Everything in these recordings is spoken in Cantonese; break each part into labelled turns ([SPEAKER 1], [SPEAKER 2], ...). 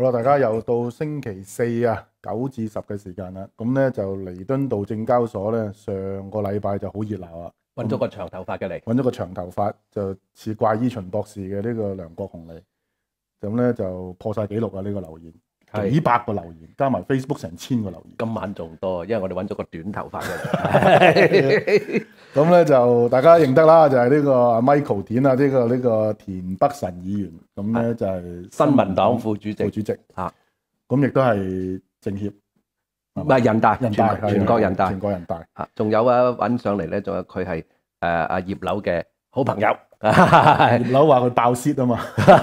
[SPEAKER 1] 好啦，大家又到星期四啊，9至10嘅時間啦。咁咧就彌敦道證交所咧，上個禮拜就好熱鬧啊！
[SPEAKER 2] 揾咗個長頭髮嘅嚟，
[SPEAKER 1] 揾咗個長頭髮就似怪醫秦博士嘅呢個梁國雄嚟，咁咧就破晒紀錄啊！呢個留言幾百個留言，加埋 Facebook 成1000個留言。
[SPEAKER 2] 今晚仲多，因為我哋揾咗個短頭髮嘅嚟。
[SPEAKER 1] 咁咧就大家認得啦，就係呢個阿 Michael 田啊，呢個田北辰議員，咁咧就係
[SPEAKER 2] 新民黨副主席
[SPEAKER 1] 啊，咁亦都係政協，
[SPEAKER 2] 唔係人大全國人大啊，仲有啊揾上嚟咧，仲有佢係阿葉劉嘅好朋友。
[SPEAKER 1] 葉劉話佢爆泄啊嘛。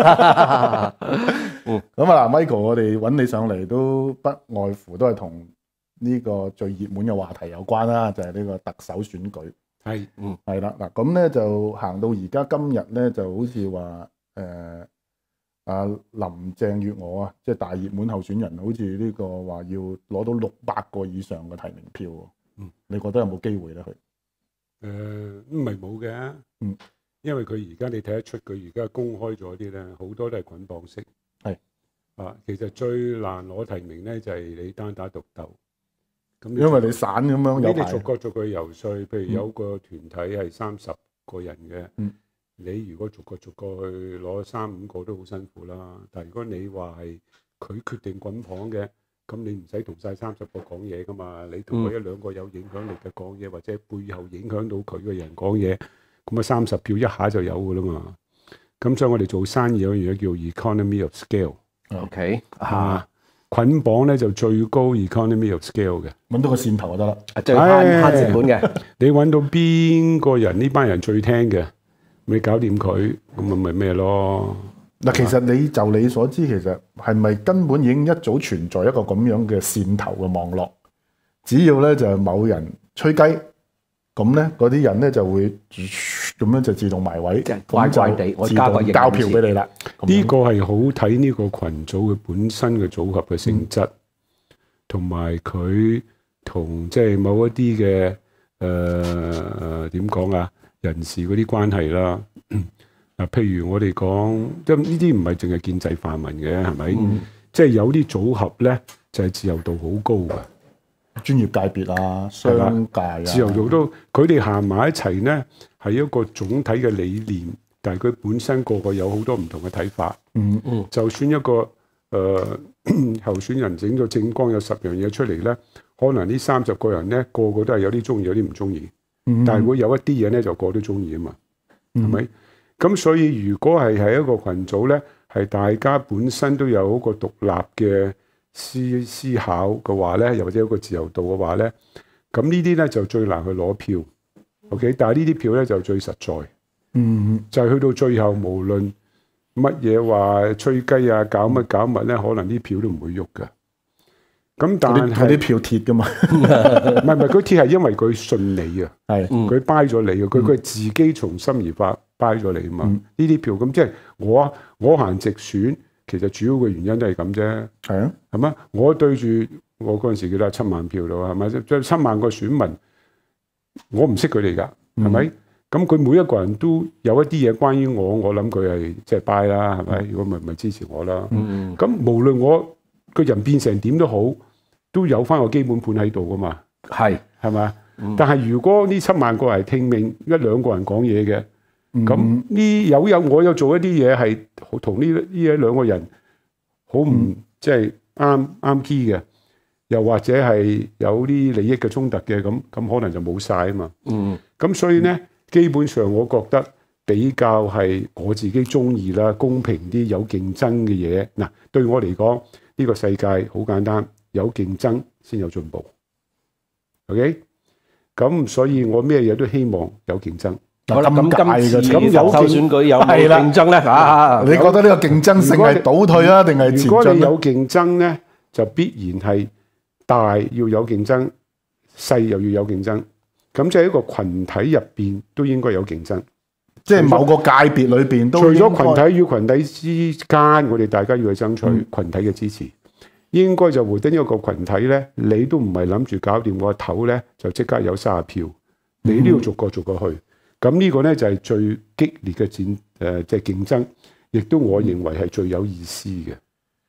[SPEAKER 1] 咁啊嗱 ，Michael， 我哋揾你上嚟都不外乎都係同呢個最熱門嘅話題有關啦，就係呢個特首選舉。係啦，嗱咁咧就行到而家今日咧，就好似話阿林鄭月娥啊，即係大熱門候選人，好似呢個話要攞到600個以上嘅提名票。你覺得有冇機會咧？佢
[SPEAKER 3] 唔係冇嘅。因為佢而家你睇得出，佢而家公開咗啲咧，好多都係捆綁式。其實最難攞提名咧，就係你單打獨鬥。咁
[SPEAKER 1] 因為你散咁樣，
[SPEAKER 3] 你哋逐個游説，譬如有個團體係30個人嘅，你如果逐個去攞3-5個都好辛苦啦。但係如果你話係佢決定捆綁嘅，咁你唔使同晒30個講嘢噶嘛，你同佢1-2個有影響力嘅講嘢，或者背後影響到佢嘅人講嘢。咁啊30票一下就有噶啦嘛，咁所以我哋做生意有樣嘢叫 economy of scale。OK 捆綁咧就最高 economy of scale 嘅，
[SPEAKER 1] 揾到個線頭就得啦，
[SPEAKER 2] 最慳成本嘅。
[SPEAKER 3] 你揾到邊個人呢班人最聽嘅，你搞掂佢，咁咪咩咯？
[SPEAKER 1] 嗱，其實你所知，其實係咪根本已經一早存在一個咁樣嘅線頭嘅網絡？只要咧就係某人吹雞。咁咧，嗰啲人咧就會咁樣就自動埋位，
[SPEAKER 2] 即係怪怪地，我加個
[SPEAKER 1] 交票俾你啦。
[SPEAKER 3] 呢個係好睇呢個群組嘅本身嘅組合嘅性質，同埋佢同即係某一啲嘅點講啊人士嗰啲關係啦。嗱，譬如我哋講，即呢啲唔係淨係建制泛民嘅，係咪？即係有啲組合咧，就係自由度好高嘅。
[SPEAKER 1] 專業界別啊，商界啊，
[SPEAKER 3] 自由度都佢哋行埋一齊咧，係一個總體嘅理念，但係佢本身個個有好多唔同嘅睇法。就算一個候選人整咗政綱有10樣嘢出嚟咧，可能呢30個人咧個個都係有啲中意，有啲唔中意。但係會有一啲嘢咧就個個都中意啊嘛，係咪？咁所以如果係一個群組咧，係大家本身都有一個獨立嘅思考嘅話咧，又或者有個自由度嘅話咧，咁呢啲咧就最難去攞票。OK， 但係呢啲票咧就最實在。就係去到最後，無論乜嘢話吹雞啊，搞乜咧，可能啲票都唔會喐㗎。咁但係
[SPEAKER 1] 啲票鐵㗎嘛？
[SPEAKER 3] 唔係，佢鐵係因為佢信你啊，佢 buy 咗你啊，佢係自己從心而發 buy 咗你啊嘛。呢啲票咁即係我行直選。其實主要嘅原因都係咁啫，係嘛？我對住我嗰陣時記得7萬票咯，係咪？即係7萬個選民，我唔識佢哋㗎，係咪？咁佢每一個人都有一啲嘢關於我諗佢係即係 buy 啦，係咪？如果咪支持我啦。咁無論我個人變成點都好，都有翻個基本盤喺度㗎嘛。係咪？但係如果呢7萬個係聽命1-2個人講嘢嘅。咁我有做一啲嘢係同呢1-2個人好唔即係啱 key 嘅，又或者係有啲利益嘅衝突嘅，咁可能就冇晒啊嘛。咁所以咧，基本上我覺得比較係我自己中意啦，公平啲，有競爭嘅嘢。嗱，對我嚟講，呢個世界好簡單，有競爭先有進步。OK， 咁所以我咩嘢都希望有競爭。
[SPEAKER 2] 好啦，咁今次特首選舉有冇競爭咧？
[SPEAKER 1] 你覺得呢個競爭性係倒退啊，定係前進？
[SPEAKER 3] 如果你有競爭咧，就必然係大要有競爭，細又要有競爭。咁即係一個群體入邊都應該有競爭，
[SPEAKER 1] 即係某個界別裏邊都。除
[SPEAKER 3] 咗群體與群體之間，我哋大家要去爭取群體嘅支持。應該就回登一個群體咧，你都唔係諗住搞掂個頭咧，就即刻有30票，你都要逐個去。咁呢個咧就係最激烈嘅即係競爭，亦都我認為係最有意思嘅。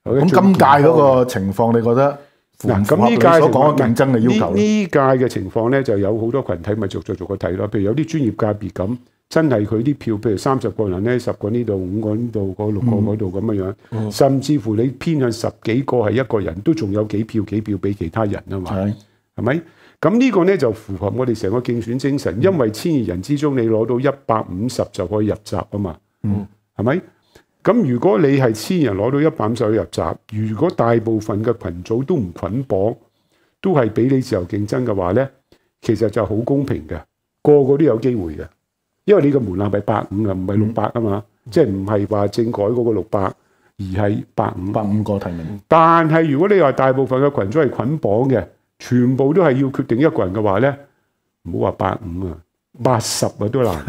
[SPEAKER 1] 咁今屆嗰個情況，你覺得
[SPEAKER 3] 嗱？咁呢屆
[SPEAKER 1] 所講嘅競爭嘅要求，
[SPEAKER 3] 呢屆嘅情況咧就有好多群體咪逐個睇咯。譬如有啲專業界別咁，真係佢啲票，譬如30個人咧，10個呢度，5個呢度，嗰6個嗰度咁樣，甚至乎你偏向10幾個係一個人都仲有幾票俾其他人啊嘛，係咪？咁呢個咧就符合我哋成個競選精神，因為1200人之中你攞到150就可以入閘啊嘛，係咪？咁如果你係1000人攞到150去入閘，如果大部分嘅群組都唔捆綁，都係俾你自由競爭嘅話咧，其實就好公平嘅，個個都有機會嘅，因為你個門檻係150啊，唔係600啊嘛，即係唔係話政改嗰個600，而係150
[SPEAKER 1] 個提名。
[SPEAKER 3] 但係如果你話大部分嘅群組係捆綁嘅，全部都係要決定一個人嘅話咧，唔好話150啊，80啊都難。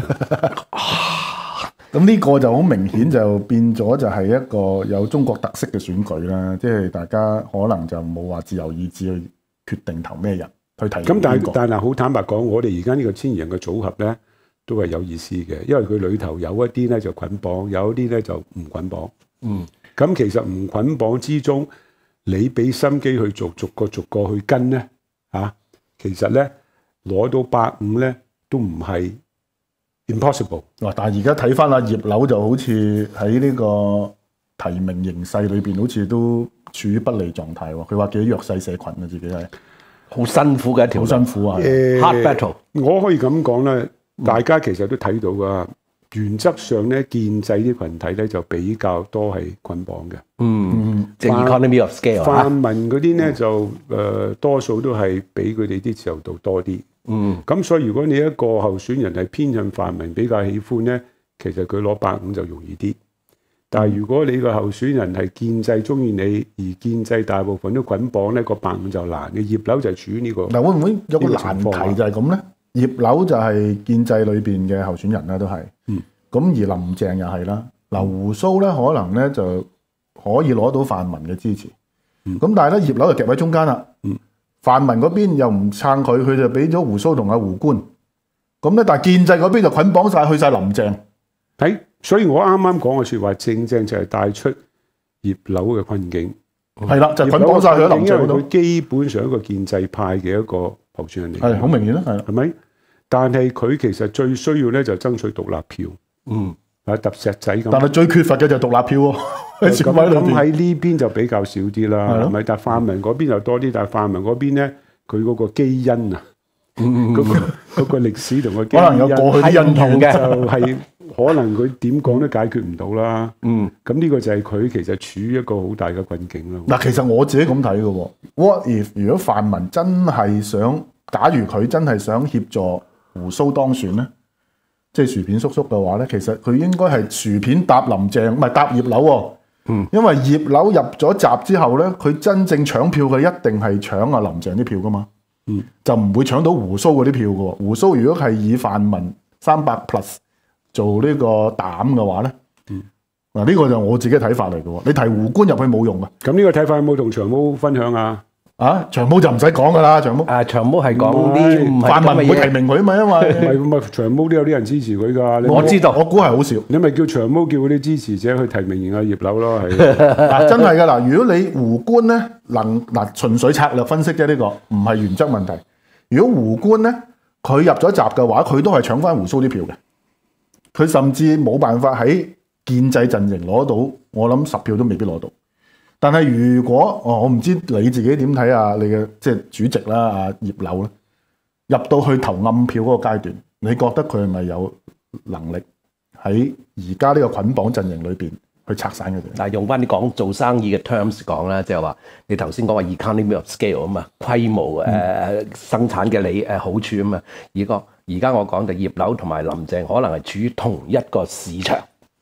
[SPEAKER 1] 咁呢個就好明顯就變咗就係一個有中國特色嘅選舉啦，即係大家可能就冇話自由意志去決定投咩人去提。咁
[SPEAKER 3] 但係好坦白講，我哋而家呢個1000人嘅組合咧，都係有意思嘅，因為佢裏頭有一啲咧就捆綁，有一啲咧就唔捆綁。咁其實唔捆綁之中，你俾心機去做，逐個去跟咧，其實咧攞到150咧都唔係 impossible。
[SPEAKER 1] 但係而家睇翻阿葉劉就好似喺呢個提名形勢裏邊，好似都處於不利狀態喎。佢話幾弱勢社群啊，自己係
[SPEAKER 2] 好辛苦嘅一條路，
[SPEAKER 1] 好辛苦啊
[SPEAKER 2] ，hard battle。
[SPEAKER 3] 我可以咁講咧，大家其實都睇到噶。原則上咧，建制啲群體咧就比較多係捆綁嘅。
[SPEAKER 2] 即係 economy of scale。
[SPEAKER 3] 泛民嗰啲咧就多數都係俾佢哋啲自由度多啲。咁所以如果你一個候選人係偏向泛民比較喜歡咧，其實佢攞150就容易啲。但係如果你個候選人係建制中意你，而建制大部分都捆綁咧，個150就難嘅。葉劉就係處於呢個。
[SPEAKER 1] 嗱，會唔會有個難題就係咁咧？葉劉就係建制裏邊嘅候選人啦，都係。咁而林鄭又係啦。嗱，胡鬚咧可能咧就可以攞到泛民嘅支持。咁但係咧，葉劉就夾喺中間啦。泛民嗰邊又唔撐佢，佢就俾咗胡鬚同阿胡官。咁咧，但係建制嗰邊就捆綁晒去晒林鄭。
[SPEAKER 3] 所以我啱啱講嘅説話，正就係帶出葉劉嘅困境。
[SPEAKER 1] 係啦，就捆綁晒去林鄭嗰度。
[SPEAKER 3] 佢基本上一個建制派嘅一個候選人嚟。
[SPEAKER 1] 係好明顯啦，係
[SPEAKER 3] 咪？但係佢其實最需要咧就爭取獨立票。揼石仔咁。
[SPEAKER 1] 但係最缺乏嘅就係獨立票喎。
[SPEAKER 3] 咁喺呢邊就比較少啲啦，係咪？但係泛民嗰邊就多啲，但係泛民嗰邊咧，佢嗰個基因啊，嗰個歷史同個基因
[SPEAKER 1] 可能有過去啲印同嘅，
[SPEAKER 3] 就係可能佢點講都解決唔到啦。咁呢個就係佢其實處於一個好大嘅困境啦。
[SPEAKER 1] 嗱，其實我自己咁睇嘅喎 ，What if 如果泛民真係想，假如佢真係想協助胡鬚當選咧？即係薯片叔叔嘅話咧，其實佢應該係薯片搭林鄭，唔係搭葉劉喎。因為葉劉入咗閘之後咧，佢真正搶票嘅一定係搶阿林鄭啲票噶嘛。就唔會搶到胡鬚嗰啲票嘅喎。胡鬚如果係以泛民300+ 做呢個膽嘅話咧，嗱呢個就我自己嘅睇法嚟嘅喎。你提胡官入去冇用嘅。
[SPEAKER 3] 咁呢個睇法有冇同長毛分享啊？
[SPEAKER 1] 長毛就唔使講噶啦，長毛。
[SPEAKER 2] 長毛係講啲
[SPEAKER 1] 泛民唔會提名佢啊嘛，因為
[SPEAKER 3] 唔係長毛都有啲人支持佢㗎。
[SPEAKER 1] 我知道，我估係好少。
[SPEAKER 3] 你咪叫長毛叫嗰啲支持者去提名阿葉劉咯，係。
[SPEAKER 1] 真係㗎嗱，如果你胡官咧純粹策略分析啫，呢個唔係原則問題。如果胡官咧佢入咗閘嘅話，佢都係搶翻胡鬚啲票嘅。佢甚至冇辦法喺建制陣營攞到，我諗10票都未必攞到。但係如果我唔知你自己點睇啊？你嘅即係主席啦，阿葉劉咧入到去投暗票嗰個階段，你覺得佢係咪有能力喺而家呢個捆綁陣營裏邊去拆散佢哋？
[SPEAKER 2] 但係用翻啲講做生意嘅 terms 講啦，即係話你頭先講話 economy of scale 啊嘛，規模生產嘅好處啊嘛。而家我講就葉劉同埋林鄭可能係處於同一個市場。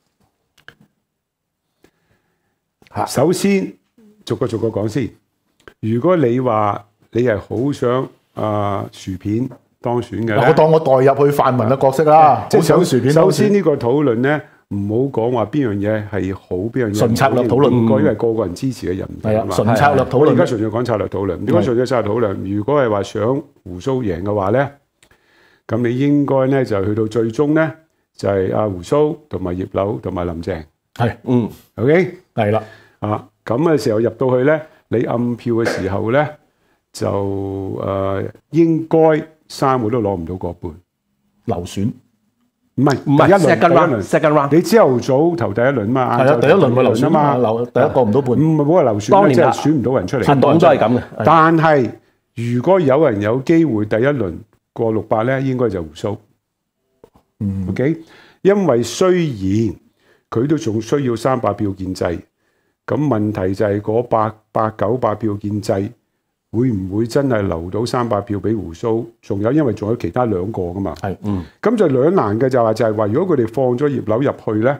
[SPEAKER 3] 首先逐個講先。如果你話你係好想薯片當選嘅，
[SPEAKER 1] 我當我代入去泛民嘅角色啦，即係想薯片。
[SPEAKER 3] 首先呢個討論咧，唔好講話邊樣嘢係好，邊樣嘢
[SPEAKER 1] 純策略討論，
[SPEAKER 3] 因為個人支持嘅人唔係
[SPEAKER 1] 純策略討論。
[SPEAKER 3] 而家純粹講策略討論。點解純粹策略討論？如果係話想胡鬚贏嘅話咧，咁你應該咧就去到最終咧就係阿胡鬚同埋葉劉同埋林鄭。
[SPEAKER 1] 係，
[SPEAKER 3] OK
[SPEAKER 1] 係啦。
[SPEAKER 3] 咁嘅時候入到去咧，你暗票嘅時候咧，就應該3個都攞唔到過半。
[SPEAKER 1] 流選
[SPEAKER 3] 唔係第一輪
[SPEAKER 2] second round，
[SPEAKER 3] 你朝頭早投第一輪嘛，
[SPEAKER 1] 係啊，第一輪咪流選嘛，第一個唔到半。
[SPEAKER 3] 唔係冇話流選，
[SPEAKER 2] 當年
[SPEAKER 3] 即係選唔到人出嚟。
[SPEAKER 2] 傳統都係咁嘅。
[SPEAKER 3] 但係如果有人有機會第一輪過600咧，應該就胡鬚。OK， 因為雖然佢都仲需要300票建制，咁問題就係嗰800-900票建制會唔會真係留到300票俾胡鬚？仲有因為仲有其他2個噶嘛。係，咁就兩難嘅就係話，如果佢哋放咗葉劉入去咧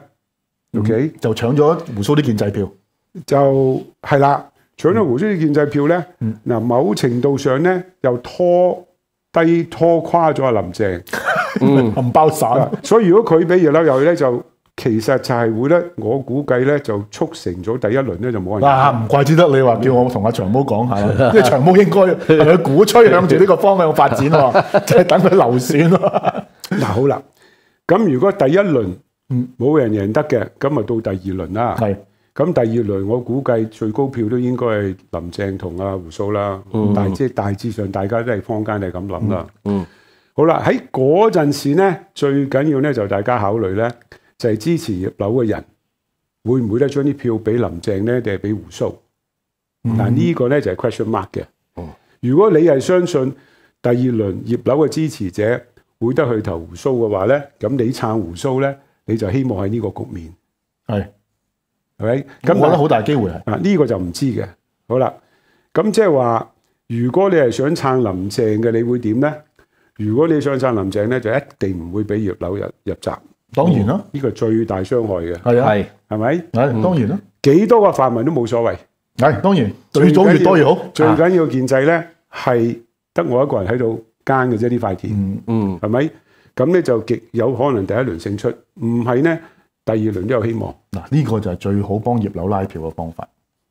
[SPEAKER 3] ，OK
[SPEAKER 1] 就搶咗胡鬚啲建制票，
[SPEAKER 3] 就係啦，搶咗胡鬚啲建制票咧，嗱某程度上咧又拖垮咗阿林鄭。
[SPEAKER 1] 冚包散，
[SPEAKER 3] 所以如果佢俾葉劉入去咧，就其實就係會咧，我估計咧就促成咗第一輪咧就冇人。
[SPEAKER 1] 唔怪之得你話叫我同阿長毛講下啦，因為長毛應該係佢鼓吹向住呢個方向發展喎，就係等佢流選咯。
[SPEAKER 3] 嗱好啦，咁如果第一輪冇人贏得嘅，咁啊到第二輪啦。係，咁第二輪我估計最高票都應該係林鄭同阿胡鬚啦。但係即係大致上大家都係坊間係咁諗啦。好啦，喺嗰陣時咧，最緊要咧就大家考慮咧，就係支持葉劉嘅人會唔會咧將啲票俾林鄭咧，定係俾胡鬚？嗱呢個咧就係 question mark 嘅。如果你係相信第二輪葉劉嘅支持者會得去投胡鬚嘅話咧，咁你撐胡鬚咧，你就希望喺呢個局面係咪？咁
[SPEAKER 1] 我覺得好大機會係。
[SPEAKER 3] 呢個就唔知嘅。好啦，咁即係話，如果你係想撐林鄭嘅，你會點咧？如果你想撐林鄭咧，就一定唔會俾葉劉入閘。
[SPEAKER 1] 當然啦，
[SPEAKER 3] 呢個最大傷害嘅。
[SPEAKER 1] 係啊，
[SPEAKER 3] 係咪？
[SPEAKER 1] 係當然啦。幾
[SPEAKER 3] 多個泛民都冇所謂。
[SPEAKER 1] 係當然，最早越多越好。
[SPEAKER 3] 最緊要建制咧，係得我一個人喺度耕嘅啫，呢塊田。係咪？咁咧就極有可能第一輪勝出，唔係咧第二輪都有希望。
[SPEAKER 1] 嗱，呢個就係最好幫葉劉拉票嘅方法。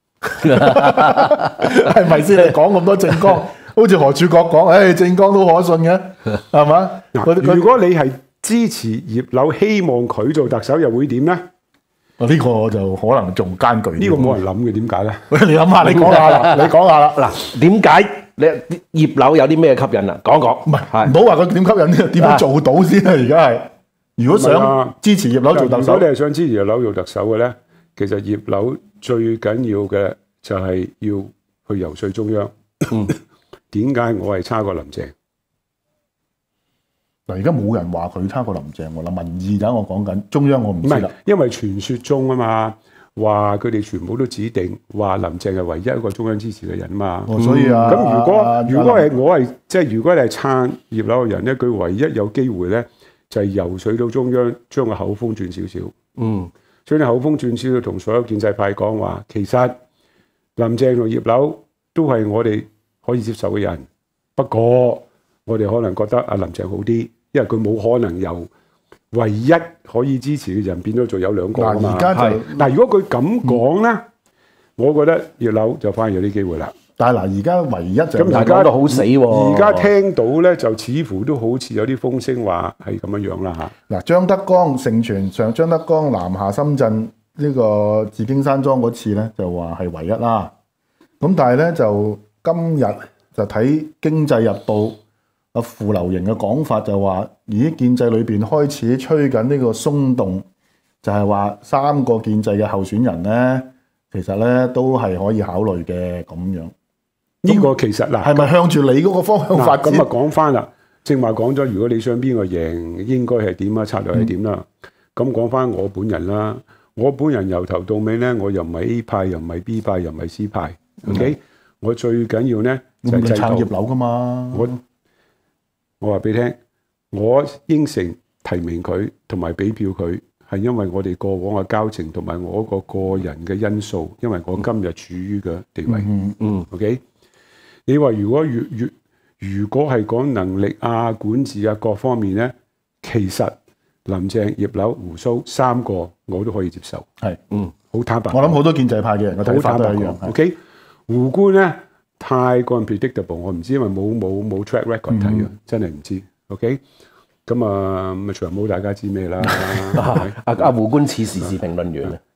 [SPEAKER 1] 係咪先？你講咁多政綱？好似何柱國講，政綱都可信嘅，係嘛？
[SPEAKER 3] 如果你係支持葉劉，希望佢做特首，又會點咧？
[SPEAKER 1] 呢個就可能仲艱巨。
[SPEAKER 3] 呢個冇人諗嘅，點解咧？
[SPEAKER 1] 你諗下，你講下啦，你講下啦。
[SPEAKER 2] 嗱，點解你葉劉有啲咩吸引啊？講講。
[SPEAKER 1] 唔係，唔好話佢點吸引，點樣做到先啊？而家係，如果想支持葉劉做特首，
[SPEAKER 3] 如果你係想支持葉劉做特首嘅咧，其實葉劉最緊要嘅就係要去游說中央。點解我係差過林鄭？
[SPEAKER 1] 嗱，而家冇人話佢差過林鄭喎。嗱，民意就我講緊，中央我唔知啦。
[SPEAKER 3] 因為傳說中啊嘛，話佢哋全部都指定話林鄭係唯一一個中央支持嘅人啊嘛。
[SPEAKER 1] 所以啊，
[SPEAKER 3] 咁如果係我係即係如果你係撐葉劉嘅人咧，佢唯一有機會咧就係游說到中央，將個口風轉少少。將啲口風轉少少，同所有建制派講話，其實林鄭同葉劉都係我哋可以接受嘅人，不過我哋可能覺得阿林鄭好啲，因為佢冇可能由唯一可以支持嘅人變咗做有2個啊嘛。嗱，如果佢咁講咧，我覺得葉劉就反而有啲機會啦。
[SPEAKER 1] 但係嗱，而家唯一就
[SPEAKER 3] 咁而家
[SPEAKER 2] 都好死喎。
[SPEAKER 3] 而家聽到咧，就似乎都好似有啲風聲話係咁樣樣啦嚇。
[SPEAKER 1] 嗱，張德江盛傳上張德江南下深圳呢個紫荊山莊嗰次咧，就話係唯一啦。咁但係咧就今日就睇《經濟日報》阿傅流瑩嘅講法，就話咦，建制裏邊開始吹緊呢個鬆動，就係話3個建制嘅候選人咧，其實咧都係可以考慮嘅咁樣。
[SPEAKER 3] 呢個其實嗱，
[SPEAKER 1] 係咪向住你嗰個方向發展？
[SPEAKER 3] 咁啊講翻啦，正話講咗，如果你想邊個贏，應該係點啊？策略係點啦？咁講翻我本人啦，我本人由頭到尾咧，我又唔係 A 派，又唔係 B 派，又唔係 C 派。OK，我最緊要咧就係
[SPEAKER 1] 撐葉劉噶嘛。
[SPEAKER 3] 我話俾你聽，我應承提名佢同埋俾票佢，係因為我哋過往嘅交情同埋我個人嘅因素，因為我今日處於嘅地位。OK。你話如果係講能力啊、管治啊各方面咧，其實林鄭、葉劉、胡鬚3個我都可以接受。係，好坦白。我
[SPEAKER 1] 諗好多建制派嘅人嘅睇法都係一樣。
[SPEAKER 3] OK， 胡官咧太過 unpredictable， 我唔知，因為冇 track record 睇嘅，真係唔知。OK， 咁啊，長毛大家知咩啦？
[SPEAKER 2] 阿胡官似時事評論員啊。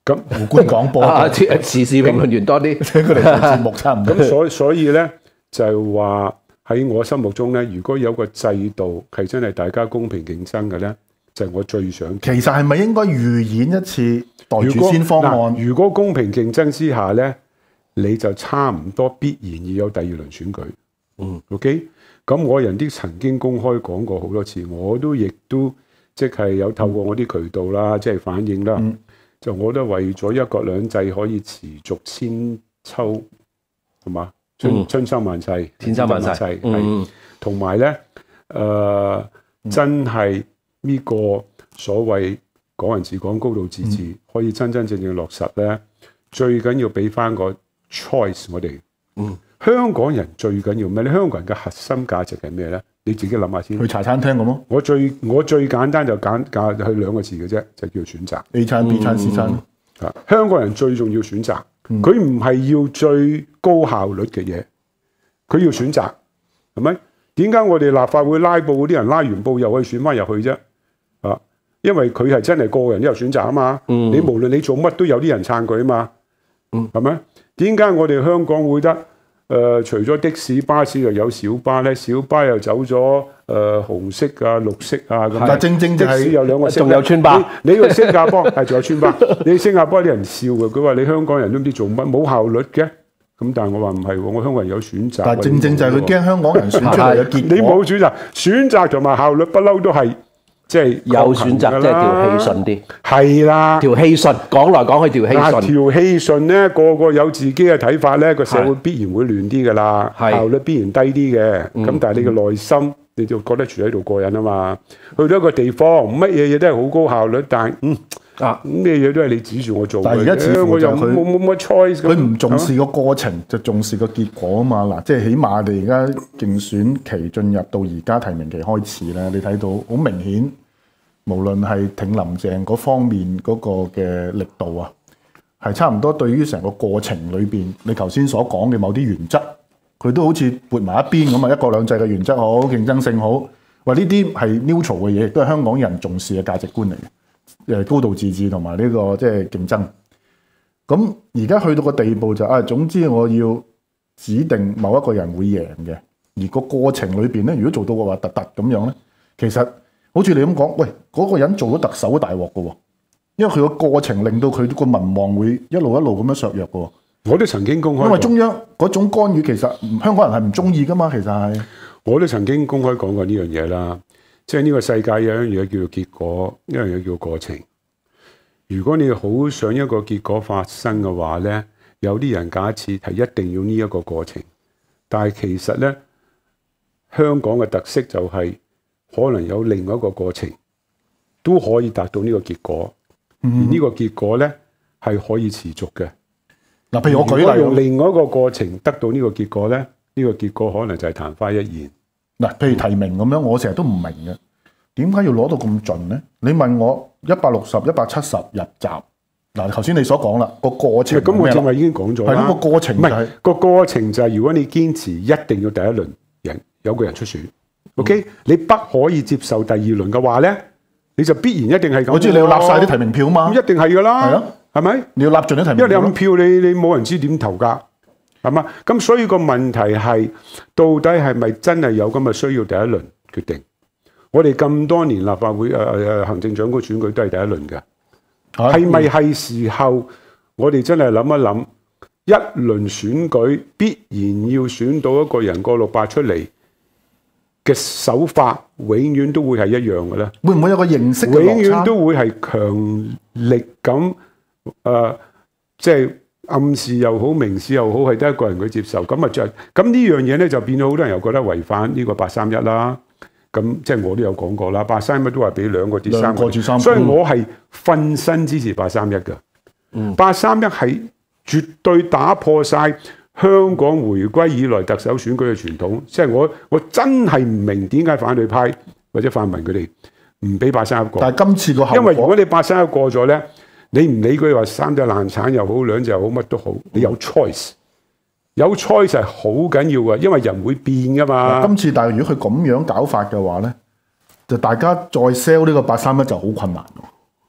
[SPEAKER 3] 咁
[SPEAKER 1] 胡官廣播
[SPEAKER 2] 時事評論員多啲，
[SPEAKER 1] 佢哋做節目差唔多。
[SPEAKER 3] 咁所以咧就係話喺我心目中咧，如果有個制度係真係大家公平競爭嘅咧，就係我最想。
[SPEAKER 1] 其實係咪應該預演一次袋住先方案？
[SPEAKER 3] 如果公平競爭之下咧，你就差唔多必然要有第二輪選舉。OK。咁我人啲曾經公開講過好多次，我都亦都即係有透過我啲渠道啦，即係反映啦。就我都為咗一國兩制可以持續千秋，係嘛？春生萬世，
[SPEAKER 2] 千秋萬世，
[SPEAKER 3] 係。同埋咧，真係呢個所謂港人治港、高度自治，可以真真正正落實咧，最緊要俾翻個 choice 我哋。香港人最緊要咩咧？香港人嘅核心價值係咩咧？你自己諗下先。
[SPEAKER 1] 去茶餐廳咁咯。
[SPEAKER 3] 我最簡單就揀去兩個字嘅啫，就叫選擇。
[SPEAKER 1] A 餐、B 餐、C 餐。
[SPEAKER 3] 香港人最重要選擇，佢唔係要最高效率嘅嘢，佢要選擇，係咪？點解我哋立法會拉布嗰啲人拉完布又可以選翻入去啫？因為佢係真係個人都有選擇啊嘛。你無論你做乜都有啲人撐佢啊嘛。係咪？點解我哋香港會得？除咗的士、巴士又有小巴咧，小巴又走咗紅色啊、綠色啊咁。
[SPEAKER 1] 但正正就
[SPEAKER 3] 的士有兩個色，
[SPEAKER 2] 仲有村巴。
[SPEAKER 3] 你個新加坡係仲有村巴。你新加坡啲人笑嘅，佢話你香港人都唔知做乜，冇效率嘅。咁但係我話唔係喎，我香港人有選擇。
[SPEAKER 1] 但正正就係佢驚香港人選出嚟嘅結果。
[SPEAKER 3] 你冇選擇，選擇同埋效率不嬲都係。即係
[SPEAKER 2] 有選擇，即係條氣順啲。
[SPEAKER 3] 係啦，
[SPEAKER 2] 條氣順講來講去條氣順。
[SPEAKER 3] 條氣順咧，個個有自己嘅睇法咧，個社會必然會亂啲噶啦，效率必然低啲嘅。咁但係你嘅內心，你就覺得住喺度過癮啊嘛。去到一個地方，乜嘢嘢都係好高效率，但係咩嘢都係你指住我做。
[SPEAKER 1] 但係而家似乎就佢
[SPEAKER 3] 冇乜 choice，
[SPEAKER 1] 佢唔重視個過程，就重視個結果啊嘛。嗱，即係起碼你而家競選期進入到而家提名期開始咧，你睇到好明顯，無論係挺林鄭嗰方面嗰個嘅力度啊，係差唔多對於成個過程裏邊，你頭先所講嘅某啲原則，佢都好似撥埋一邊咁啊！一國兩制嘅原則好，競爭性好，話呢啲係 neutral 嘅嘢，亦都係香港人重視嘅價值觀嚟嘅，高度自治同埋呢個即係競爭。咁而家去到個地步就總之我要指定某一個人會贏嘅，而個過程裏邊咧，如果做到個話突突咁樣咧，其實好似你咁講，喂，嗰個人做咗特首都大鑊嘅喎，因為佢個過程令到佢個民望會一路咁樣削弱嘅喎。
[SPEAKER 3] 我都曾經公開，
[SPEAKER 1] 因為中央嗰種干預其實香港人係唔中意噶嘛，其實係。
[SPEAKER 3] 我都曾經公開講過呢樣嘢啦，即係呢個世界有一樣嘢叫做結果，一樣嘢叫做過程。如果你好想一個結果發生嘅話咧，有啲人假設係一定要呢一個過程，但係其實咧，香港嘅特色就係可能有另外一個過程都可以達到呢個結果，而呢個結果咧係可以持續嘅。
[SPEAKER 1] 嗱，譬如我舉例，
[SPEAKER 3] 用另外一個過程得到呢個結果咧，呢個結果可能就係曇花一現。嗱，
[SPEAKER 1] 譬如提名咁樣，我成日都唔明嘅，點解要攞到咁盡咧？你問我160、170入閘，嗱，頭先你所講啦，個過程
[SPEAKER 3] 咁我正話已經講咗啦。
[SPEAKER 1] 係個過程，唔係
[SPEAKER 3] 個過程就係如果你堅持一定要第一輪人有個人出選，OK，你不可以接受第二輪嘅話咧，你就必然一定係咁。
[SPEAKER 1] 我知你要立晒啲提名票嘛，
[SPEAKER 3] 咁一定係噶啦，係啊，係咪？
[SPEAKER 1] 你要立盡啲提名票，
[SPEAKER 3] 因為你咁票你冇人知點投㗎，係嘛？咁所以個問題係到底係咪真係有咁嘅需要第一輪決定？我哋咁多年立法會行政長官選舉都係第一輪嘅，係咪係時候我哋真係諗一諗，一輪選舉必然要選到一個人過600出嚟嘅手法，永遠都會係一樣嘅咧？
[SPEAKER 1] 會唔會有個形式嘅落差？
[SPEAKER 3] 永遠都會係強力咁即係暗示又好，明示又好，係得一個人去接受。咁啊，咁呢樣嘢咧就變咗好多人又覺得違反呢個831啦。咁即係我都有講過啦，831都話俾2個至3個，所以我係瞓身支持831嘅。831係絕對打破晒香港回歸以來特首選舉嘅傳統。即係我真係唔明點解反對派或者泛民佢哋唔俾831過。
[SPEAKER 1] 但係今次個後果，
[SPEAKER 3] 因為如果你831過咗咧，你唔理佢話3隻爛橙又好，兩隻又好，乜都好，你有 choice。有 choice 係好緊要嘅，因為人會變噶嘛。
[SPEAKER 1] 今次但係如果佢咁樣搞法嘅話咧，就大家再 sell 呢個831就好困難喎。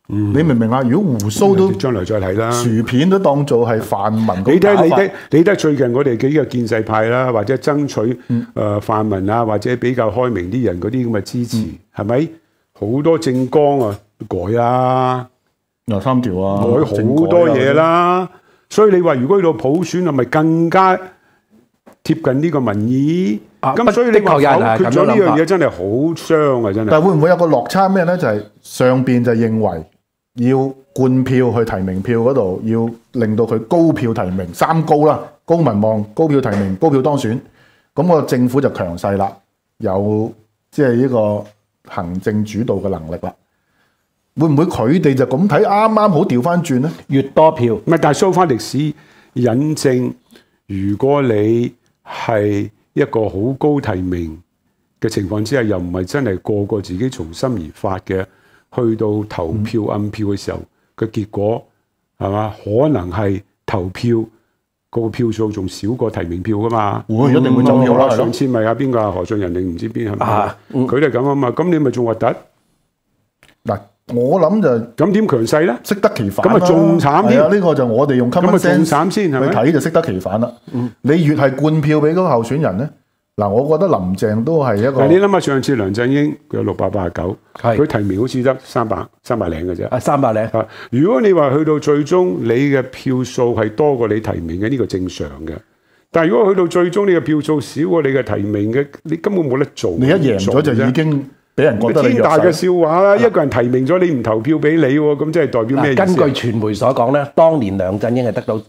[SPEAKER 1] 你明唔明啊？如果胡鬚都
[SPEAKER 3] 將來再睇啦，
[SPEAKER 1] 薯片都當做係泛民咁
[SPEAKER 3] 打法。你睇最近我哋幾個建制派啦，或者爭取泛民啊，或者比較開明啲人嗰啲咁嘅支持，係咪好多政綱啊改啦
[SPEAKER 1] ，23條啊，
[SPEAKER 3] 改好多嘢啦。所以你話如果去到普選，係咪更加貼近呢個民意？咁所以你話否決咗呢樣嘢真係好傷啊！真係。
[SPEAKER 1] 但會唔會有個落差咩咧？就係上邊就認為要灌票去提名票嗰度，要令到佢高票提名，3高啦，高民望、高票提名、高票當選。咁個政府就強勢啦，有即係呢個行政主導嘅能力啦。會唔會佢哋就咁睇，啱啱好調翻轉咧？
[SPEAKER 2] 越多票，
[SPEAKER 3] 唔係，但係收翻歷史引證，如果你係一個好高提名嘅情況之下，又唔係真係個個自己從心而發嘅，去到投票暗票嘅時候嘅結果係嘛？可能係投票個票數仲少過提名票噶嘛？
[SPEAKER 1] 會一定會走票啦。
[SPEAKER 3] 上次咪邊個何俊仁定唔知邊係咪？佢哋咁啊嘛，咁你咪仲核突
[SPEAKER 1] 嗱？我諗就
[SPEAKER 3] 咁點強勢咧？適
[SPEAKER 1] 得其反
[SPEAKER 3] 咁啊仲慘添。
[SPEAKER 1] 呢個就我哋用 common sense
[SPEAKER 3] 先係咪？
[SPEAKER 1] 去睇就適得其反啦。你越係灌票俾嗰個候選人咧，嗱，我覺得林鄭都係一個。
[SPEAKER 3] 你諗下上次梁振英佢有689，佢提名好似得300零嘅啫。
[SPEAKER 2] 300零。
[SPEAKER 3] 如果你話去到最終你嘅票數係多過你提名嘅，呢個正常嘅。但係如果去到最終你嘅票數少過你嘅提名嘅，你根本冇得做。
[SPEAKER 1] 你一贏咗就已經俾人覺得你
[SPEAKER 3] 天大嘅笑話啦！一個人提名咗你唔投票俾你喎，咁即係代表咩意思？
[SPEAKER 2] 根據傳媒所講咧，當年梁振英係得到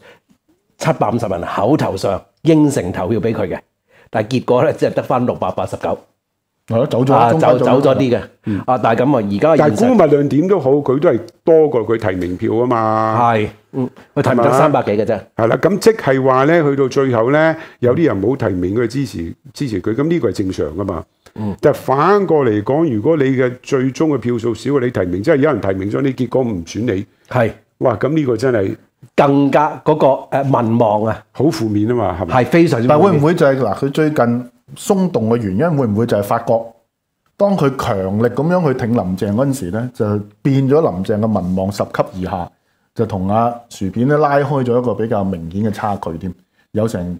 [SPEAKER 2] 750人口頭上應承投票俾佢嘅，但係結果咧只係得翻689。
[SPEAKER 1] 係咯，走咗，
[SPEAKER 2] 走咗啲嘅。但係咁啊，而家
[SPEAKER 3] 但係估物量點都好，佢都係多過佢提名票啊嘛。
[SPEAKER 2] 係，佢提名得300幾嘅啫。
[SPEAKER 3] 係啦，咁即係話咧，去到最後咧，有啲人冇提名佢支持佢，咁呢個係正常噶嘛。但係反過嚟講，如果你嘅最終嘅票數少過你提名，即係有人提名咗你，結果唔選你，
[SPEAKER 2] 係，
[SPEAKER 3] 哇！咁呢個真係
[SPEAKER 2] 更加嗰個民望啊，
[SPEAKER 3] 好負面啊嘛，係咪？
[SPEAKER 2] 係非常之負面。
[SPEAKER 1] 但會唔會就係嗱，佢最近鬆動嘅原因，會唔會就係發覺當佢強力咁樣去挺林鄭嗰陣時咧，就變咗林鄭嘅民望10級以下，就同阿薯片咧拉開咗一個比較明顯嘅差距添，有成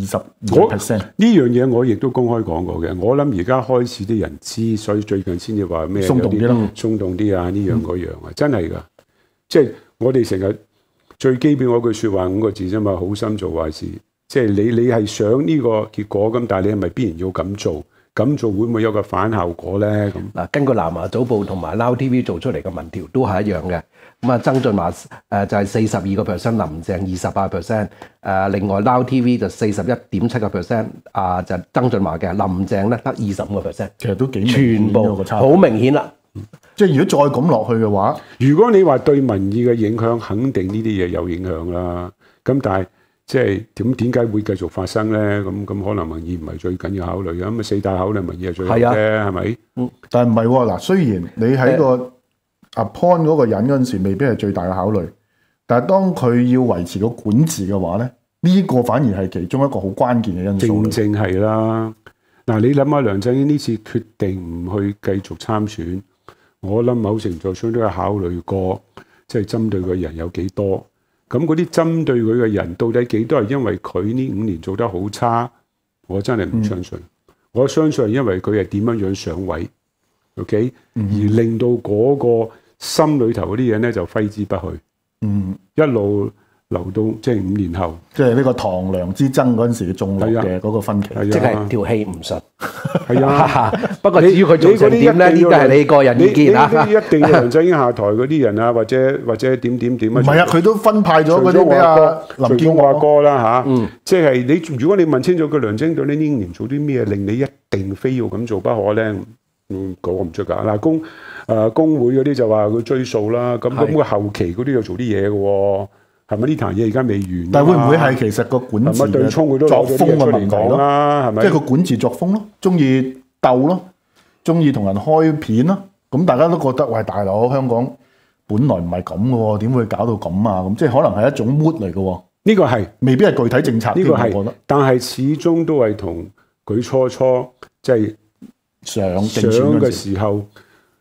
[SPEAKER 1] 22%。
[SPEAKER 3] 呢樣嘢我亦都公開講過嘅。我諗而家開始啲人知，所以最近先至話咩
[SPEAKER 1] 鬆動啲啦，
[SPEAKER 3] 鬆動啲啊，呢樣嗰樣啊，真係㗎。即係我哋成日最基本嗰句説話5個字啫嘛，好心做壞事。即係你係想呢個結果咁，但係你係咪必然要咁做？咁做會唔會有個反效果咧？咁
[SPEAKER 2] 嗱，根據南華早報同埋 Now TV 做出嚟嘅民調都係一樣嘅。咁啊，曾俊華就係42%，林鄭28%。另外 Now TV 就41.7%，就係曾俊華嘅，林鄭咧得25%。
[SPEAKER 1] 其實都幾
[SPEAKER 2] 全部好明顯啦。
[SPEAKER 1] 即係如果再咁落去嘅話，
[SPEAKER 3] 如果你話對民意嘅影響，肯定呢啲嘢有影響啦。咁但係即係點解會繼續發生咧？咁可能民意唔係最緊要考慮嘅，咁啊4大考慮民意係最好嘅，係咪？
[SPEAKER 1] 但係唔係喎嗱，雖然你喺個 appoint 嗰個人嗰陣時未必係最大嘅考慮，但係當佢要維持個管治嘅話咧，呢個反而係其中一個好關鍵嘅因素。
[SPEAKER 3] 正係啦。嗱，你諗下梁振英呢次決定唔去繼續參選，我諗某程度上都有考慮過，即係針對嘅人有幾多。咁嗰啲針對佢嘅人，到底幾多係因為佢呢5年做得好差？我真係唔相信。我相信係因為佢係點樣上位，OK，而令到嗰個心裏頭嗰啲嘢咧就揮之不去，一路留到即係5年後，
[SPEAKER 1] 即係呢個唐梁之爭嗰陣時種落嘅嗰個分歧，
[SPEAKER 2] 即係條氣唔順。
[SPEAKER 3] 係啊，
[SPEAKER 2] 不過至於佢做成點咧，呢啲係你個人意見啊。
[SPEAKER 3] 一定要梁振英下台嗰啲人啊，或者點啊？唔
[SPEAKER 1] 係啊，佢都分派咗嗰啲俾阿林建華
[SPEAKER 3] 哥啦嚇。即係你，如果你問清楚佢梁振英對呢5年做啲咩令你一定非要咁做不可咧？講唔出㗎。嗱，工會嗰啲就話佢追數啦。咁佢後期嗰啲又做啲嘢嘅喎。係咪呢壇嘢而家未完？
[SPEAKER 1] 但係會唔會係其實個管治嘅作風嘅問題咯？係咪？即係個管治作風咯，中意鬥咯，中意同人開片咯。咁大家都覺得喂，大佬，香港本來唔係咁嘅喎，點會搞到咁啊？咁即係可能係一種 mood 嚟嘅喎。呢個係未必係具體政策。呢個係，我覺得，但係始終都係同佢初即係上嘅時候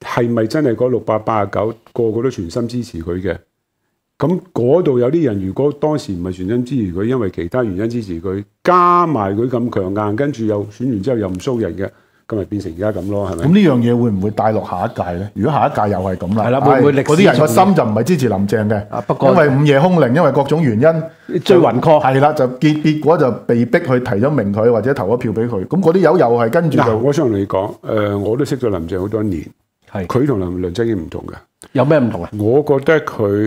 [SPEAKER 3] 係咪真係嗰689個個都全心支持佢嘅？咁嗰度有啲人，如果當時唔係全心支持佢，因為其他原因支持佢，加埋佢咁強硬，跟住又選完之後又唔騷人嘅，咁咪變成而家咁咯，係咪？
[SPEAKER 1] 咁呢樣嘢會唔會帶落下一屆咧？如果下一屆又係咁啦，
[SPEAKER 2] 係啦，會唔會歷史
[SPEAKER 1] 嗰啲人個心就唔係支持林鄭嘅？
[SPEAKER 2] 不過
[SPEAKER 1] 因為午夜兇鈴，因為各種原因
[SPEAKER 2] 追魂 call
[SPEAKER 1] 係啦，就結果就被逼去提咗名佢，或者投咗票俾佢。咁嗰啲友又係跟住就，
[SPEAKER 3] 我想同你講，我都識咗林鄭好多年，
[SPEAKER 2] 係
[SPEAKER 3] 佢同梁振英唔同嘅。
[SPEAKER 2] 有咩唔同啊？
[SPEAKER 3] 我覺得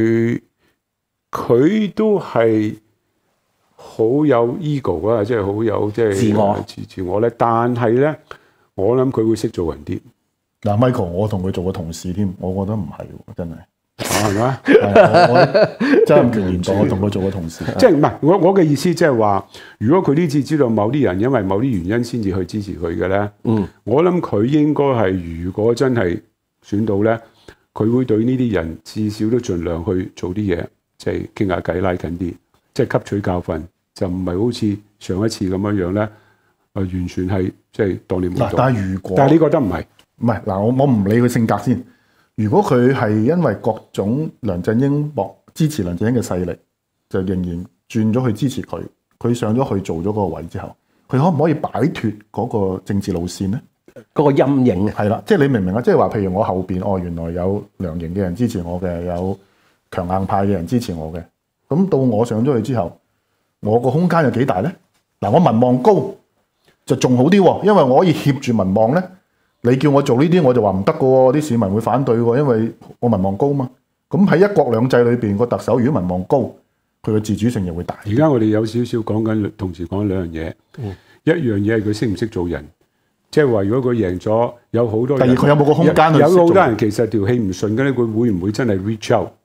[SPEAKER 3] 佢都係好有 ego 啊，即係好有即係自我咧。但係咧，我諗佢會識做人啲。
[SPEAKER 1] 嗱，Michael，我同佢做過同事添，我覺得唔係喎，真係。
[SPEAKER 3] 係咪？
[SPEAKER 1] 我曾蔭權年代我同佢做過同事。
[SPEAKER 3] 即係唔係我嘅意思，即係話，如果佢呢次知道某啲人因為某啲原因先至去支持佢嘅咧，我諗佢應該係如果真係選到咧，佢會對呢啲人至少都盡量去做啲嘢。即係傾下偈，拉近啲，即係吸取教訓，就唔係好似上一次咁樣咧，完全係即係當你冇做。
[SPEAKER 1] 但係
[SPEAKER 3] 你覺得唔係？
[SPEAKER 1] 唔係嗱，我唔理佢性格先。如果佢係因為各種梁振英支持梁振英嘅勢力，就仍然轉咗去支持佢，佢上咗去做咗嗰個位之後，佢可唔可以擺脫嗰個政治路線咧？
[SPEAKER 2] 嗰個陰影
[SPEAKER 1] 係啦，即係你明唔明啊？即係話，譬如我後邊原來有梁營嘅人支持我嘅，有強硬派嘅人支持我嘅，咁到我上咗去之後，我個空間有幾大咧？嗱，我民望高就仲好啲喎，因為我可以協住民望咧。你叫我做呢啲，我就話唔得嘅喎，啲市民會反對喎，因為我民望高嘛。咁喺一國兩制裏邊，個特首如果民望高，佢嘅自主性又會大。
[SPEAKER 3] 而家我哋有少少講緊，同時講兩樣嘢。一樣嘢係佢識唔識做人，即係話如果佢贏咗，有好多人。第二，
[SPEAKER 1] 佢有冇個空間去？
[SPEAKER 3] 有好多人其實條氣唔順嘅咧，佢會唔會真係 reach out？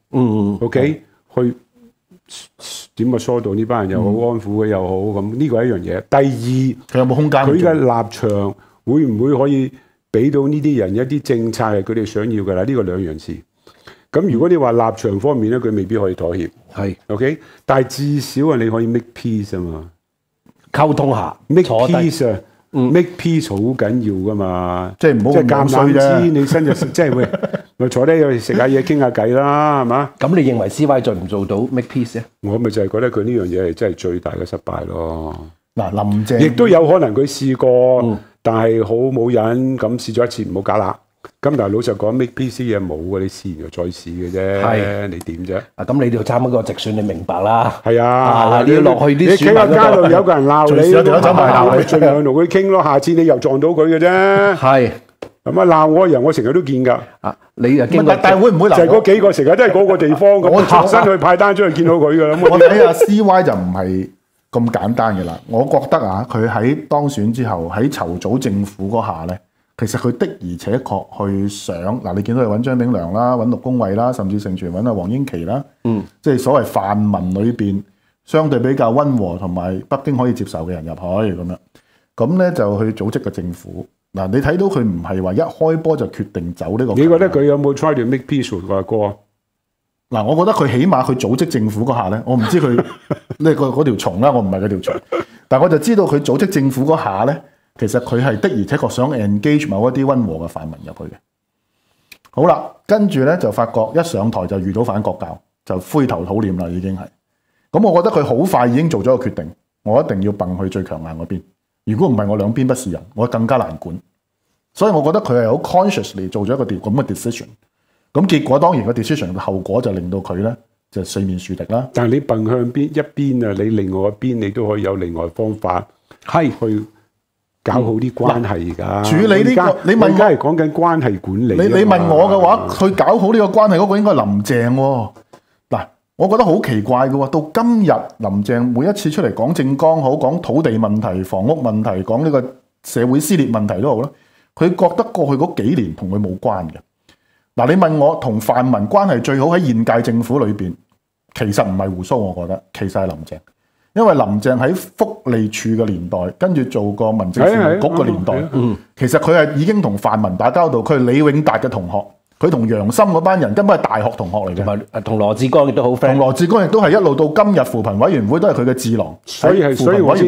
[SPEAKER 3] OK，去點啊疏導呢班人又好，安撫佢又好，咁呢個係一樣嘢。第二，
[SPEAKER 1] 佢有冇空間？
[SPEAKER 3] 佢嘅立場會唔會可以俾到呢啲人一啲政策係佢哋想要㗎啦？呢個兩樣事。咁如果你話立場方面咧，佢未必可以妥協。
[SPEAKER 2] 係
[SPEAKER 3] OK， 但係至少啊，你可以 make peace 啊嘛，
[SPEAKER 2] 溝通下
[SPEAKER 3] make peace 啊。make peace 好緊要㗎嘛，
[SPEAKER 1] 即係唔好咁樣衰啫。
[SPEAKER 3] 你新日即係喂，坐低去食下嘢傾下偈啦，係嘛？
[SPEAKER 2] 咁你認為 CY 做唔做到 make peace 咧？
[SPEAKER 3] 我咪就係覺得佢呢樣嘢係真係最大嘅失敗咯。
[SPEAKER 1] 嗱，林鄭
[SPEAKER 3] 亦都有可能佢試過，但係好冇癮，咁試咗一次唔好搞啦。咁但係老實講 make peace 嘢冇嘅，你試完就再試嘅啫。係你點啫？
[SPEAKER 2] 咁你哋參加個直選，你明白啦。
[SPEAKER 3] 係啊，
[SPEAKER 2] 你要落去啲選民
[SPEAKER 3] 嗰度，你企喺街度有個人鬧你，
[SPEAKER 1] 走埋鬧你，
[SPEAKER 3] 盡量同佢傾咯。下次你又撞到佢嘅啫。
[SPEAKER 2] 係
[SPEAKER 3] 咁啊鬧我嘅人，我成日都見㗎。
[SPEAKER 2] 你又經過，
[SPEAKER 1] 但係會唔會
[SPEAKER 3] 就係嗰幾個成日都係嗰個地方咁？我重新去派單出去見到佢㗎啦。
[SPEAKER 1] 我睇下 CY 就唔係咁簡單嘅啦。我覺得佢喺當選之後，喺籌組政府嗰下咧。其實佢的而且確去想嗱，你見到佢揾張炳良啦，揾陸恭蕙啦，甚至成全揾阿黃英琦啦，即係所謂泛民裏邊相對比較溫和同埋北京可以接受嘅人入去咁樣，咁咧就去組織個政府。嗱，你睇到佢唔係話一開波就決定走呢個。
[SPEAKER 3] 你覺得佢有冇 try to make peace with 阿哥？
[SPEAKER 1] 嗱，我覺得佢起碼去組織政府嗰下咧，我唔知佢呢嗰條蟲啦，我唔係嗰條蟲，但係我就知道佢組織政府嗰下咧。其實佢係的而且確想 engage 某一啲溫和嘅泛民入去嘅。好啦，跟住咧就發覺一上台就遇到反國教，就灰頭土臉啦已經係。咁我覺得佢好快已經做咗個決定，我一定要掟去最強硬嗰邊。如果唔係我兩邊不是人，我更加難管。所以我覺得佢係好 consciously 做咗一個咁嘅 decision。咁結果當然個 decision 嘅後果就令到佢咧就四面樹敵啦。
[SPEAKER 3] 但係你掟向邊一邊啊？你另外一邊你都可以有另外方法係去。搞好啲關係㗎，
[SPEAKER 1] 處理呢個你問
[SPEAKER 3] 而家係講緊關係管理。
[SPEAKER 1] 你問我嘅話，佢搞好呢個關係嗰個應該係林鄭喎。嗱，我覺得好奇怪嘅喎，到今日林鄭每一次出嚟講政綱好，講土地問題、房屋問題、講呢個社會撕裂問題都好啦，佢覺得過去嗰幾年同佢冇關嘅。嗱，你問我同泛民關係最好喺現屆政府裏邊，其實唔係胡鬚，我覺得其實係林鄭。因為林鄭喺福利處嘅年代，跟住做過民政事務局嘅年代，其實佢係已經同泛民打交道。佢係李永達嘅同學，佢同楊森嗰班人根本係大學同學嚟嘅。
[SPEAKER 2] 同羅致光亦都好 friend。同
[SPEAKER 1] 羅致光亦都係一路到今日扶貧委員會都係佢嘅智囊。所以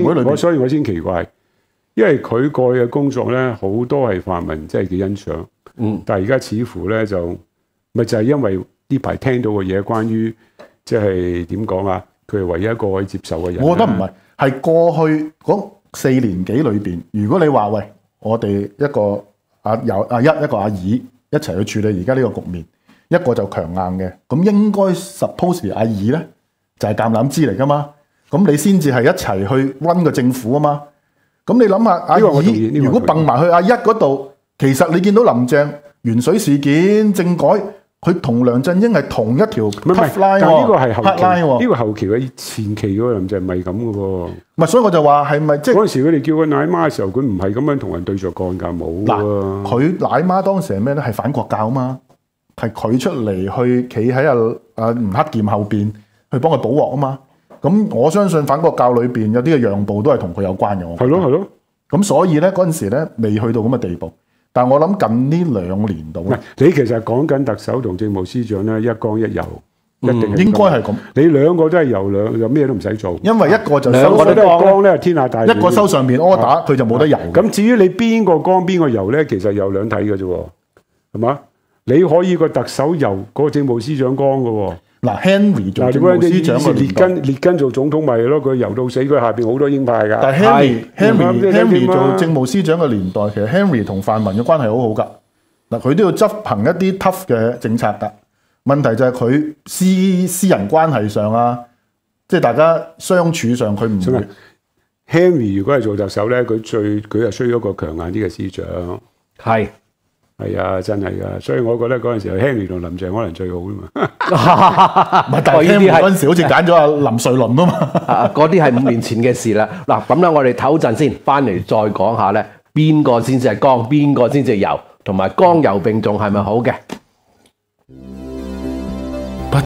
[SPEAKER 3] 我先奇怪，因為佢過去嘅工作咧，好多係泛民真係幾欣賞。 但係而家似乎咧就係因為呢排聽到嘅嘢，關於即係點講啊？佢係唯一一個可以接受嘅人。
[SPEAKER 1] 我覺得唔係，係過去嗰4年幾裏邊，如果你話喂，我哋一個阿一個阿二一齊去處理而家呢個局面，一個就強硬嘅，咁應該 suppose 阿二咧就係橄欖枝嚟噶嘛，咁你先至係一齊去溫個政府啊嘛。咁你諗下，阿二如果蹦埋去阿一嗰度，其實你見到林鄭鉛水事件政改，佢同梁振英係同一條 tough line 喎，
[SPEAKER 3] 但呢個係後期，
[SPEAKER 1] 呢
[SPEAKER 3] 個後期嘅前期嗰個林鄭唔係咁嘅喎。
[SPEAKER 1] 唔係，所以我就話係咪即係嗰
[SPEAKER 3] 陣時佢哋叫佢奶媽嘅時候，佢唔係咁樣同人對着幹㗎，冇喎。
[SPEAKER 1] 佢奶媽當時係咩咧？係反國教啊嘛，係佢出嚟去企喺阿吳克儉後邊去幫佢補鑊啊嘛。咁我相信反國教裏邊有啲嘅讓步都係同佢有關嘅。
[SPEAKER 3] 係咯。
[SPEAKER 1] 咁所以咧嗰陣時咧未去到咁嘅地步。但我諗近呢2年度，
[SPEAKER 3] 你其實講緊特首同政務司長咧一剛一柔，一定
[SPEAKER 1] 應該係咁。
[SPEAKER 3] 你兩個都係柔兩，就咩都唔使做。
[SPEAKER 1] 因為一個就
[SPEAKER 3] 兩個都係剛咧，天下大亂。
[SPEAKER 1] 一個收上邊柯打，佢就冇得柔。
[SPEAKER 3] 咁至於你邊個剛邊個柔咧，其實有兩睇嘅啫，係嘛？你可以個特首柔，個政務司長剛嘅喎。
[SPEAKER 1] 嗱 Henry 做政務司長嘅
[SPEAKER 3] 列根做總統咪咯，佢柔到死，佢下邊好多鷹派㗎。
[SPEAKER 1] 但係 Henry 做政務司長嘅年代，其實 Henry 同泛民嘅關係好好㗎。嗱，佢都要執行一啲 tough 嘅政策㗎。問題就係佢私人關係上啊，即係大家相處上佢唔會。
[SPEAKER 3] Henry 如果係做特首咧，佢係需要一個強硬啲嘅司長。係啊，真係㗎，所以我覺得嗰陣時候 Henry 同林鄭可能最好啊嘛。
[SPEAKER 1] 唔係，但係 Henry 嗰陣時好似揀咗阿林瑞麟啊嘛。
[SPEAKER 2] 嗰啲係5年前嘅事啦。嗱，咁咧我哋唞陣先，翻嚟再講下咧，邊個先至係剛，邊個先至係柔，同埋剛柔並重係咪好嘅？